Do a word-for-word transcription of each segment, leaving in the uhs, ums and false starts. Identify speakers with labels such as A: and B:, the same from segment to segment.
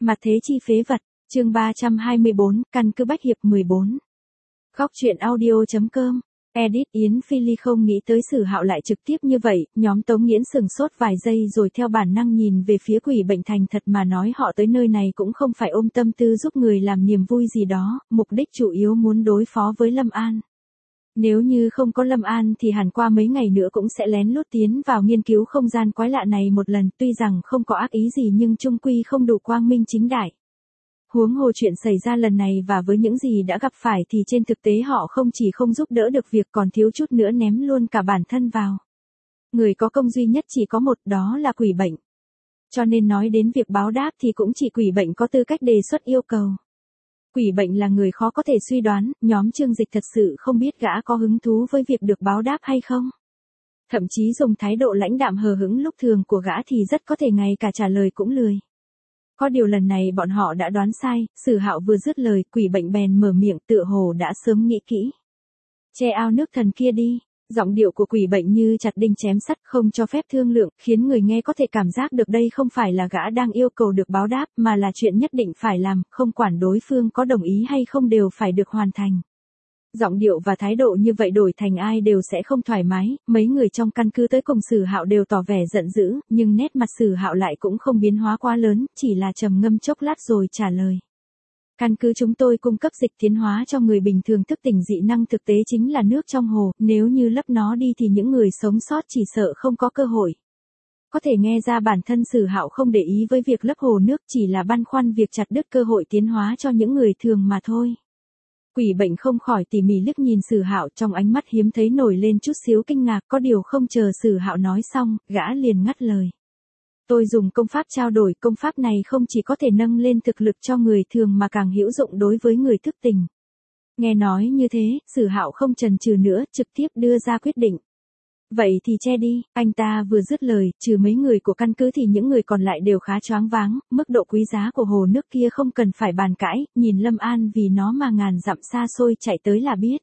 A: Mặt thế chi phế vật, chương ba trăm hai mươi bốn, căn cứ Bách Hiệp mười bốn. Góc truyện audio.com, edit Yến Phi Ly không nghĩ tới Sử Hạo lại trực tiếp như vậy, nhóm Tống Nghiễn sừng sốt vài giây rồi theo bản năng nhìn về phía Quỷ Bệnh Thành thật mà nói họ tới nơi này cũng không phải ôm tâm tư giúp người làm niềm vui gì đó, mục đích chủ yếu muốn đối phó với Lâm An. Nếu như không có Lâm An thì hẳn qua mấy ngày nữa cũng sẽ lén lút tiến vào nghiên cứu không gian quái lạ này một lần, tuy rằng không có ác ý gì nhưng chung quy không đủ quang minh chính đại. Huống hồ chuyện xảy ra lần này và với những gì đã gặp phải thì trên thực tế họ không chỉ không giúp đỡ được việc còn thiếu chút nữa ném luôn cả bản thân vào. Người có công duy nhất chỉ có một, đó là Quỷ Bệnh. Cho nên nói đến việc báo đáp thì cũng chỉ Quỷ Bệnh có tư cách đề xuất yêu cầu. Quỷ Bệnh là người khó có thể suy đoán, nhóm Trương Dịch thật sự không biết gã có hứng thú với việc được báo đáp hay không. Thậm chí dùng thái độ lãnh đạm hờ hững lúc thường của gã thì rất có thể ngay cả trả lời cũng lười. Có điều lần này bọn họ đã đoán sai, Sử Hạo vừa dứt lời, Quỷ Bệnh bèn mở miệng tựa hồ đã sớm nghĩ kỹ. Che ao nước thần kia đi, giọng điệu của Quỷ Bệnh như chặt đinh chém sắt không cho phép thương lượng, khiến người nghe có thể cảm giác được đây không phải là gã đang yêu cầu được báo đáp mà là chuyện nhất định phải làm, không quản đối phương có đồng ý hay không đều phải được hoàn thành. Giọng điệu và thái độ như vậy đổi thành ai đều sẽ không thoải mái, mấy người trong căn cứ tới cùng Sử Hạo đều tỏ vẻ giận dữ, nhưng nét mặt Sử Hạo lại cũng không biến hóa quá lớn, chỉ là trầm ngâm chốc lát rồi trả lời. Căn cứ chúng tôi cung cấp dịch tiến hóa cho người bình thường thức tỉnh dị năng thực tế chính là nước trong hồ, nếu như lấp nó đi thì những người sống sót chỉ sợ không có cơ hội. Có thể nghe ra bản thân Sử Hạo không để ý với việc lấp hồ nước, chỉ là băn khoăn việc chặt đứt cơ hội tiến hóa cho những người thường mà thôi. Quỷ Bệnh không khỏi tỉ mỉ liếc nhìn Sử Hạo, trong ánh mắt hiếm thấy nổi lên chút xíu kinh ngạc, có điều không chờ Sử Hạo nói xong, gã liền ngắt lời. Tôi dùng công pháp trao đổi, công pháp này không chỉ có thể nâng lên thực lực cho người thường mà càng hữu dụng đối với người thức tỉnh. Nghe nói như thế, Sử Hạo không chần chừ nữa, trực tiếp đưa ra quyết định. Vậy thì che đi, anh ta vừa dứt lời, trừ mấy người của căn cứ thì những người còn lại đều khá choáng váng, mức độ quý giá của hồ nước kia không cần phải bàn cãi, nhìn Lâm An vì nó mà ngàn dặm xa xôi chạy tới là biết.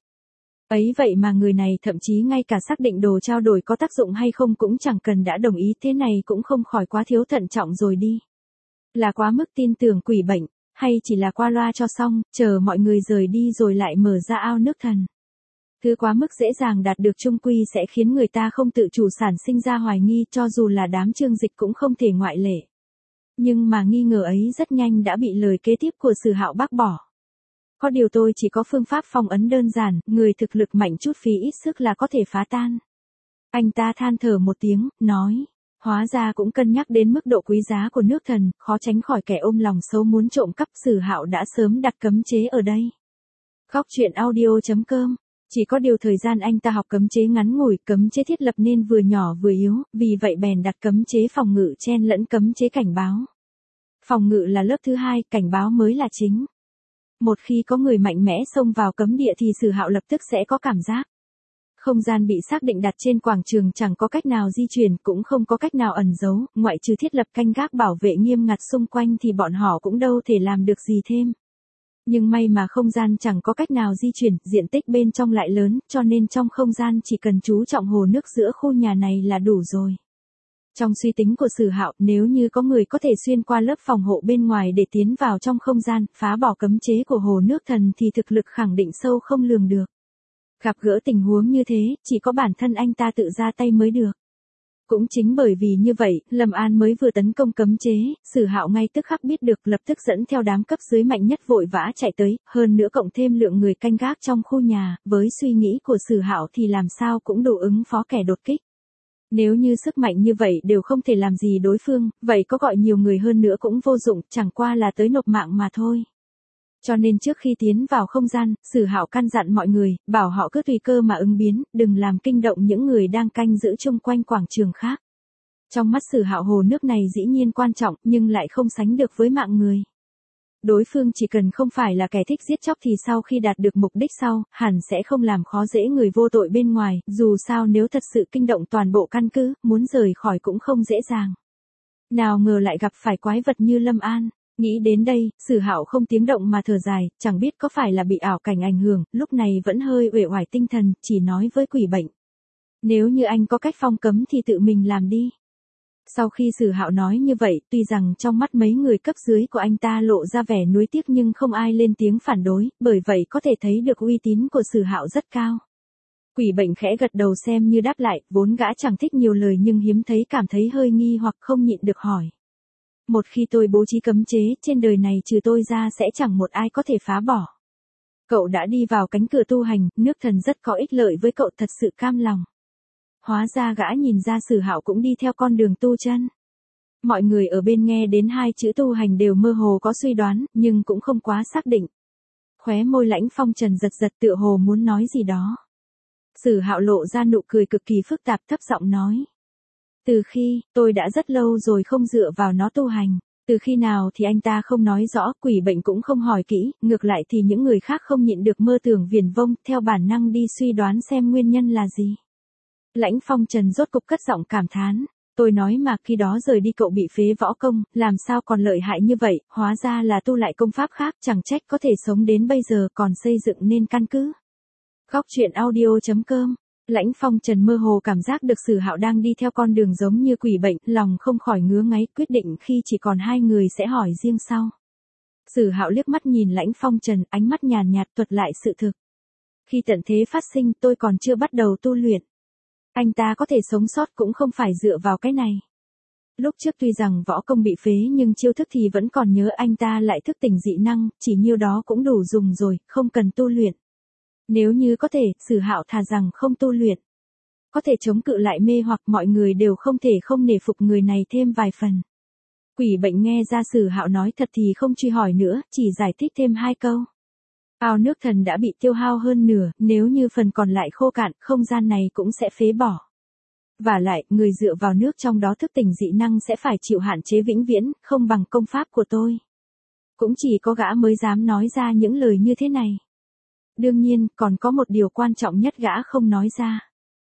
A: Ấy vậy mà người này thậm chí ngay cả xác định đồ trao đổi có tác dụng hay không cũng chẳng cần đã đồng ý, thế này cũng không khỏi quá thiếu thận trọng rồi đi. Là quá mức tin tưởng Quỷ Bệnh, hay chỉ là qua loa cho xong, chờ mọi người rời đi rồi lại mở ra ao nước thần. Thứ quá mức dễ dàng đạt được chung quy sẽ khiến người ta không tự chủ sản sinh ra hoài nghi, cho dù là đám Trương Dịch cũng không thể ngoại lệ. Nhưng mà nghi ngờ ấy rất nhanh đã bị lời kế tiếp của Sử Hạo bác bỏ. Có điều tôi chỉ có phương pháp phong ấn đơn giản, người thực lực mạnh chút phí ít sức là có thể phá tan. Anh ta than thở một tiếng, nói, hóa ra cũng cân nhắc đến mức độ quý giá của nước thần, khó tránh khỏi kẻ ôm lòng xấu muốn trộm cắp. Sử Hạo đã sớm đặt cấm chế ở đây. Góc truyện audio.com. Chỉ có điều thời gian anh ta học cấm chế ngắn ngủi, cấm chế thiết lập nên vừa nhỏ vừa yếu, vì vậy bèn đặt cấm chế phòng ngự chen lẫn cấm chế cảnh báo. Phòng ngự là lớp thứ hai, cảnh báo mới là chính. Một khi có người mạnh mẽ xông vào cấm địa thì Sử Hạo lập tức sẽ có cảm giác. Không gian bị xác định đặt trên quảng trường chẳng có cách nào di chuyển, cũng không có cách nào ẩn giấu, ngoại trừ thiết lập canh gác bảo vệ nghiêm ngặt xung quanh thì bọn họ cũng đâu thể làm được gì thêm. Nhưng may mà không gian chẳng có cách nào di chuyển, diện tích bên trong lại lớn, cho nên trong không gian chỉ cần chú trọng hồ nước giữa khu nhà này là đủ rồi. Trong suy tính của Sử Hạo, nếu như có người có thể xuyên qua lớp phòng hộ bên ngoài để tiến vào trong không gian, phá bỏ cấm chế của hồ nước thần thì thực lực khẳng định sâu không lường được. Gặp gỡ tình huống như thế, chỉ có bản thân anh ta tự ra tay mới được. Cũng chính bởi vì như vậy, Lâm An mới vừa tấn công cấm chế, Sử Hạo ngay tức khắc biết được, lập tức dẫn theo đám cấp dưới mạnh nhất vội vã chạy tới, hơn nữa cộng thêm lượng người canh gác trong khu nhà, với suy nghĩ của Sử Hạo thì làm sao cũng đủ ứng phó kẻ đột kích. Nếu như sức mạnh như vậy đều không thể làm gì đối phương, vậy có gọi nhiều người hơn nữa cũng vô dụng, chẳng qua là tới nộp mạng mà thôi. Cho nên trước khi tiến vào không gian, Sử Hạo căn dặn mọi người, bảo họ cứ tùy cơ mà ứng biến, đừng làm kinh động những người đang canh giữ chung quanh quảng trường khác. Trong mắt Sử Hạo hồ nước này dĩ nhiên quan trọng, nhưng lại không sánh được với mạng người. Đối phương chỉ cần không phải là kẻ thích giết chóc thì sau khi đạt được mục đích sau, hẳn sẽ không làm khó dễ người vô tội bên ngoài, dù sao nếu thật sự kinh động toàn bộ căn cứ, muốn rời khỏi cũng không dễ dàng. Nào ngờ lại gặp phải quái vật như Lâm An. Nghĩ đến đây, Sử Hạo không tiếng động mà thở dài, chẳng biết có phải là bị ảo cảnh ảnh hưởng, lúc này vẫn hơi uể oải tinh thần, chỉ nói với Quỷ Bệnh. Nếu như anh có cách phong cấm thì tự mình làm đi. Sau khi Sử Hạo nói như vậy, tuy rằng trong mắt mấy người cấp dưới của anh ta lộ ra vẻ nuối tiếc nhưng không ai lên tiếng phản đối, bởi vậy có thể thấy được uy tín của Sử Hạo rất cao. Quỷ bệnh khẽ gật đầu xem như đáp lại, vốn gã chẳng thích nhiều lời nhưng hiếm thấy cảm thấy hơi nghi hoặc không nhịn được hỏi. Một khi tôi bố trí cấm chế, trên đời này trừ tôi ra sẽ chẳng một ai có thể phá bỏ. Cậu đã đi vào cánh cửa tu hành, nước thần rất có ích lợi với cậu, thật sự cam lòng. Hóa ra gã nhìn ra Sử Hạo cũng đi theo con đường tu chân. Mọi người ở bên nghe đến hai chữ tu hành đều mơ hồ có suy đoán, nhưng cũng không quá xác định. Khóe môi Lãnh Phong Trần giật giật tựa hồ muốn nói gì đó. Sử Hạo lộ ra nụ cười cực kỳ phức tạp, thấp giọng nói. Từ khi, tôi đã rất lâu rồi không dựa vào nó tu hành. Từ khi nào thì anh ta không nói rõ, quỷ bệnh cũng không hỏi kỹ, ngược lại thì những người khác không nhịn được mơ tưởng viển vông, theo bản năng đi suy đoán xem nguyên nhân là gì. Lãnh Phong Trần rốt cục cất giọng cảm thán. Tôi nói mà khi đó rời đi cậu bị phế võ công, làm sao còn lợi hại như vậy, hóa ra là tu lại công pháp khác, chẳng trách có thể sống đến bây giờ còn xây dựng nên căn cứ. Góc truyện audio chấm com. Lãnh Phong Trần mơ hồ cảm giác được Sử Hạo đang đi theo con đường giống như quỷ bệnh, lòng không khỏi ngứa ngáy, quyết định khi chỉ còn hai người sẽ hỏi riêng sau. Sử Hạo liếc mắt nhìn Lãnh Phong Trần, ánh mắt nhàn nhạt thuật lại sự thực. Khi tận thế phát sinh tôi còn chưa bắt đầu tu luyện. Anh ta có thể sống sót cũng không phải dựa vào cái này. Lúc trước tuy rằng võ công bị phế nhưng chiêu thức thì vẫn còn nhớ, anh ta lại thức tỉnh dị năng, chỉ nhiêu đó cũng đủ dùng rồi, không cần tu luyện. Nếu như có thể, Sử Hạo thà rằng không tu luyện. Có thể chống cự lại mê hoặc, mọi người đều không thể không nể phục người này thêm vài phần. Quỷ bệnh nghe ra Sử Hạo nói thật thì không truy hỏi nữa, chỉ giải thích thêm hai câu. Ao nước thần đã bị tiêu hao hơn nửa, nếu như phần còn lại khô cạn, không gian này cũng sẽ phế bỏ. Và lại, người dựa vào nước trong đó thức tỉnh dị năng sẽ phải chịu hạn chế vĩnh viễn, không bằng công pháp của tôi. Cũng chỉ có gã mới dám nói ra những lời như thế này. Đương nhiên, còn có một điều quan trọng nhất gã không nói ra.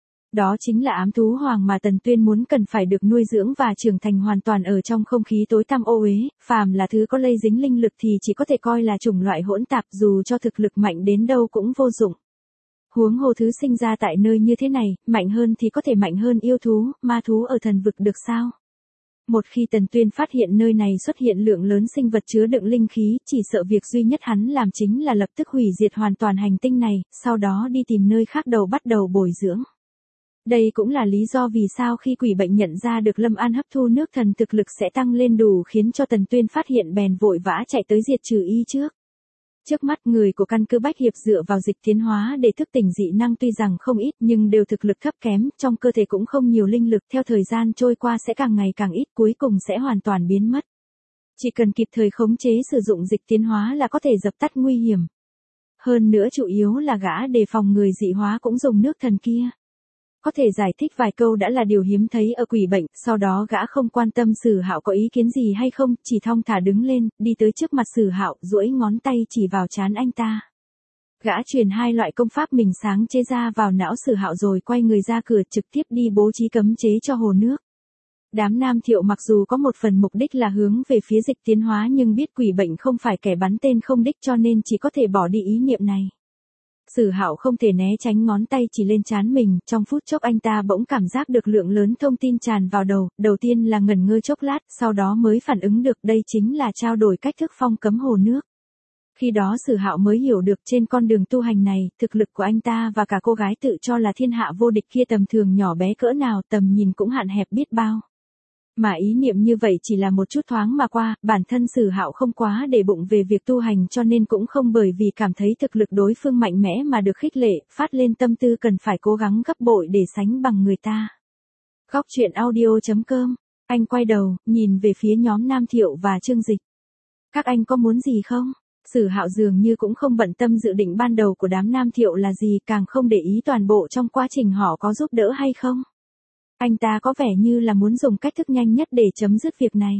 A: Đó chính là ám thú hoàng mà Tần Tuyên muốn cần phải được nuôi dưỡng và trưởng thành hoàn toàn ở trong không khí tối tăm ô uế, phàm là thứ có lây dính linh lực thì chỉ có thể coi là chủng loại hỗn tạp, dù cho thực lực mạnh đến đâu cũng vô dụng. Huống hồ thứ sinh ra tại nơi như thế này, mạnh hơn thì có thể mạnh hơn yêu thú, ma thú ở thần vực được sao? Một khi Tần Tuyên phát hiện nơi này xuất hiện lượng lớn sinh vật chứa đựng linh khí, chỉ sợ việc duy nhất hắn làm chính là lập tức hủy diệt hoàn toàn hành tinh này, sau đó đi tìm nơi khác đầu bắt đầu bồi dưỡng. Đây cũng là lý do vì sao khi quỷ bệnh nhận ra được Lâm An hấp thu nước thần thực lực sẽ tăng lên đủ khiến cho Tần Tuyên phát hiện bèn vội vã chạy tới diệt trừ y trước. Trước mắt người của căn cứ Bách Hiệp dựa vào dịch tiến hóa để thức tỉnh dị năng tuy rằng không ít nhưng đều thực lực thấp kém, trong cơ thể cũng không nhiều linh lực, theo thời gian trôi qua sẽ càng ngày càng ít, cuối cùng sẽ hoàn toàn biến mất. Chỉ cần kịp thời khống chế sử dụng dịch tiến hóa là có thể dập tắt nguy hiểm. Hơn nữa chủ yếu là gã đề phòng người dị hóa cũng dùng nước thần kia. Có thể giải thích vài câu đã là điều hiếm thấy ở quỷ bệnh, sau đó gã không quan tâm Sử Hạo có ý kiến gì hay không, chỉ thong thả đứng lên, đi tới trước mặt Sử Hạo, duỗi ngón tay chỉ vào trán anh ta. Gã truyền hai loại công pháp mình sáng chế ra vào não Sử Hạo rồi quay người ra cửa trực tiếp đi bố trí cấm chế cho hồ nước. Đám Nam Thiệu mặc dù có một phần mục đích là hướng về phía dịch tiến hóa nhưng biết quỷ bệnh không phải kẻ bắn tên không đích cho nên chỉ có thể bỏ đi ý niệm này. Sử Hạo không thể né tránh ngón tay chỉ lên trán mình, trong phút chốc anh ta bỗng cảm giác được lượng lớn thông tin tràn vào đầu, đầu tiên là ngẩn ngơ chốc lát, sau đó mới phản ứng được đây chính là trao đổi cách thức phong cấm hồ nước. Khi đó Sử Hạo mới hiểu được trên con đường tu hành này, thực lực của anh ta và cả cô gái tự cho là thiên hạ vô địch kia tầm thường nhỏ bé cỡ nào, tầm nhìn cũng hạn hẹp biết bao. Mà ý niệm như vậy chỉ là một chút thoáng mà qua, bản thân Sử Hạo không quá để bụng về việc tu hành cho nên cũng không bởi vì cảm thấy thực lực đối phương mạnh mẽ mà được khích lệ, phát lên tâm tư cần phải cố gắng gấp bội để sánh bằng người ta. Góc truyện audio chấm com. Anh quay đầu, nhìn về phía nhóm Nam Thiệu và Trương Dịch. Các anh có muốn gì không? Sử Hạo dường như cũng không bận tâm dự định ban đầu của đám Nam Thiệu là gì, càng không để ý toàn bộ trong quá trình họ có giúp đỡ hay không. Anh ta có vẻ như là muốn dùng cách thức nhanh nhất để chấm dứt việc này.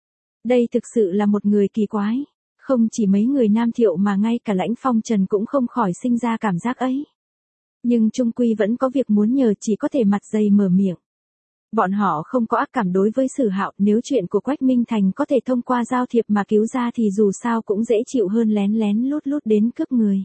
A: Đây thực sự là một người kỳ quái. Không chỉ mấy người Nam Thiệu mà ngay cả Lãnh Phong Trần cũng không khỏi sinh ra cảm giác ấy. Nhưng chung quy vẫn có việc muốn nhờ, chỉ có thể mặt dày mở miệng. Bọn họ không có ác cảm đối với Sử Hạo, nếu chuyện của Quách Minh Thành có thể thông qua giao thiệp mà cứu ra thì dù sao cũng dễ chịu hơn lén lén lút lút đến cướp người.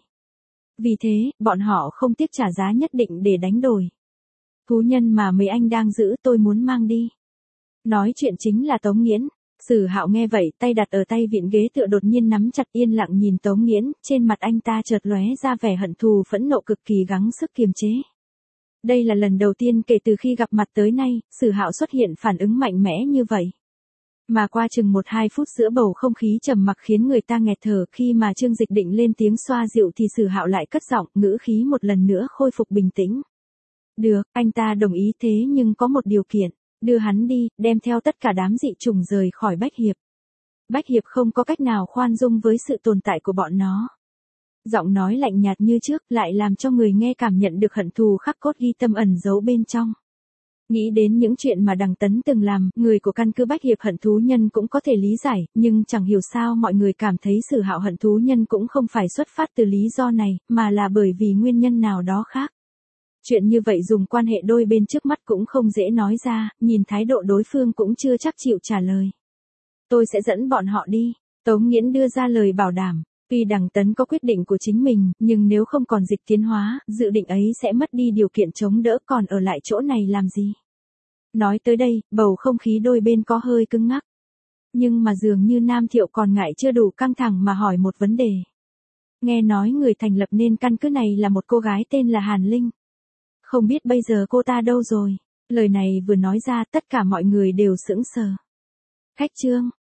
A: Vì thế, bọn họ không tiếc trả giá nhất định để đánh đổi. Thú nhân mà mấy anh đang giữ tôi muốn mang đi. Nói chuyện chính là Tống Nghiễn. Sử Hạo nghe vậy, tay đặt ở tay vịn ghế tựa đột nhiên nắm chặt, yên lặng nhìn Tống Nghiễn, trên mặt anh ta chợt lóe ra vẻ hận thù phẫn nộ cực kỳ gắng sức kiềm chế. Đây là lần đầu tiên kể từ khi gặp mặt tới nay, Sử Hạo xuất hiện phản ứng mạnh mẽ như vậy. Mà qua chừng một hai phút giữa bầu không khí trầm mặc khiến người ta nghẹt thở, khi mà Trương Dịch định lên tiếng xoa dịu thì Sử Hạo lại cất giọng, ngữ khí một lần nữa khôi phục bình tĩnh. Được, anh ta đồng ý, thế nhưng có một điều kiện, đưa hắn đi, đem theo tất cả đám dị chủng rời khỏi Bách Hiệp. Bách Hiệp không có cách nào khoan dung với sự tồn tại của bọn nó. Giọng nói lạnh nhạt như trước lại làm cho người nghe cảm nhận được hận thù khắc cốt ghi tâm ẩn giấu bên trong. Nghĩ đến những chuyện mà Đằng Tấn từng làm, người của căn cứ Bách Hiệp hận thú nhân cũng có thể lý giải, nhưng chẳng hiểu sao mọi người cảm thấy Sử Hạo hận thú nhân cũng không phải xuất phát từ lý do này, mà là bởi vì nguyên nhân nào đó khác. Chuyện như vậy dùng quan hệ đôi bên trước mắt cũng không dễ nói ra, nhìn thái độ đối phương cũng chưa chắc chịu trả lời. Tôi sẽ dẫn bọn họ đi, Tống Nghiễn đưa ra lời bảo đảm. Tuy Đằng Tấn có quyết định của chính mình, nhưng nếu không còn dịch tiến hóa, dự định ấy sẽ mất đi điều kiện chống đỡ, còn ở lại chỗ này làm gì. Nói tới đây, bầu không khí đôi bên có hơi cứng ngắc. Nhưng mà dường như Nam Thiệu còn ngại chưa đủ căng thẳng mà hỏi một vấn đề. Nghe nói người thành lập nên căn cứ này là một cô gái tên là Hàn Linh. Không biết bây giờ cô ta đâu rồi? Lời này vừa nói ra tất cả mọi người đều sững sờ. Khách trương,